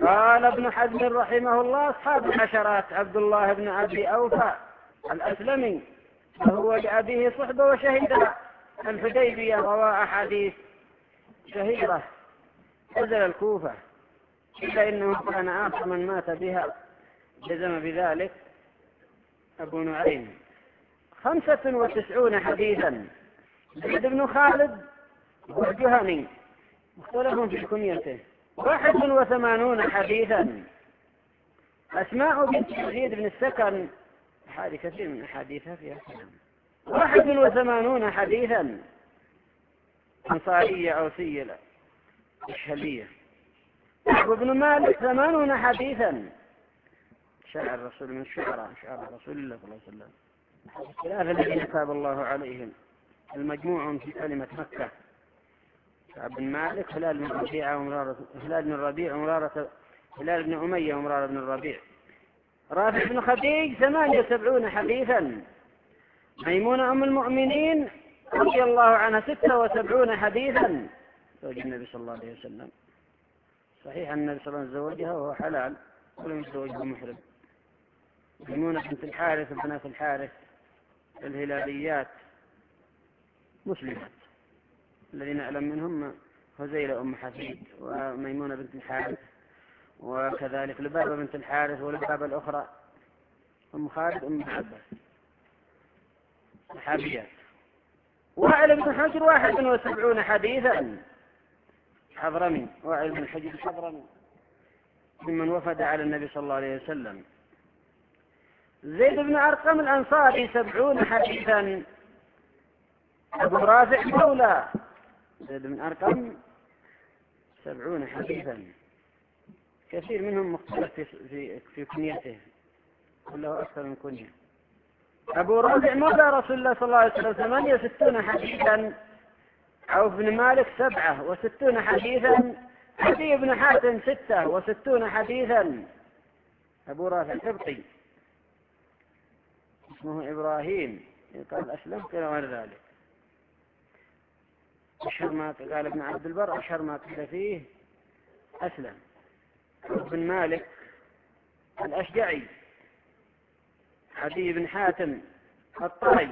قال ابن حزم رحمه الله: أصحاب العشرات عبد الله بن أبي أوفى الأسلمي، وهو لأبيه صحبة وشهد الحديبية، روى أحاديث شهيرة، نزل الكوفة، إلا إنه كان آخر من مات بها، جزم بذلك أبو نعيم. 95 حديثا. زيد بن خالد والجهني مختلف في كنيته. 81 حديثا. أسماء بنت يزيد بن السكن، هذه كثير من أحاديثها فيها كلام. 81 حديثا، أنصارية أوسية إشهلية. وابن مالك 80 حديثا، شاعر الرسول من شعر رسول الله صلى الله عليه وسلم. الثلاثة الذين تاب الله عليهم المجموع في كلمة مكة: كعب بن مالك، هلال بن ربيع ومرارة، هلال بن أمية ومرارة بن الربيع. رافع بن خديج 78 حديثا. ميمونة أم المؤمنين رضي الله عنها 76 حديثا، زوج النبي صلى الله عليه وسلم. صحيح أن النبي صلى الله عليه وسلم زوجها وهو حلال ولم يتزوجها محرم. ميمونة بنت الحارث وبنات الحارث الهلاليات مسلمات، الذين نعلم منهم هزيلة أم حفيد وميمونة بنت الحارث، وكذلك لبابة بنت الحارث، ولبابة الأخرى أم خالد أم عباس، صحابيات. وائل بن حجر 71 حديثا، حضرمي. وائل بن حجر حضرمي ممن وفد على النبي صلى الله عليه وسلم. زيد بن أرقم الأنصاري 70 حديثا. أبو رافع مولى زيد بن أرقم 70 حديثا، كثير منهم مختلف في كنيته، كله أكثر من كنية. أبو رافع مولى رسول الله صلى الله عليه وسلم 68 حديثا. عوف بن مالك 67 حديثا. عدي بن حاتم 66 حديثا. أبو رافع قبطي اسمه إبراهيم، قال أسلم كذا غير ذلك. أشهر ما قال ابن عبد البر أشهر ما قيل فيه أسلم. عوف بن مالك الأشجعي. عدي بن حاتم الطائي.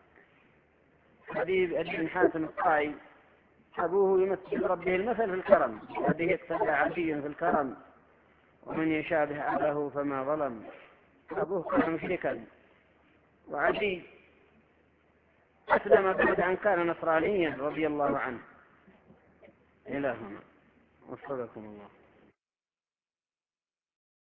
عدي بن حاتم الطائي أبوه يمثل ربه المثل في الكرم، الذي يقتدى عدي في الكرم، ومن يشابه أباه فما ظلم. أبوه كان مشركا، وعدي أسلم بعد أن كان نصرانيا رضي الله عنه. إلى هنا وفقكم الله.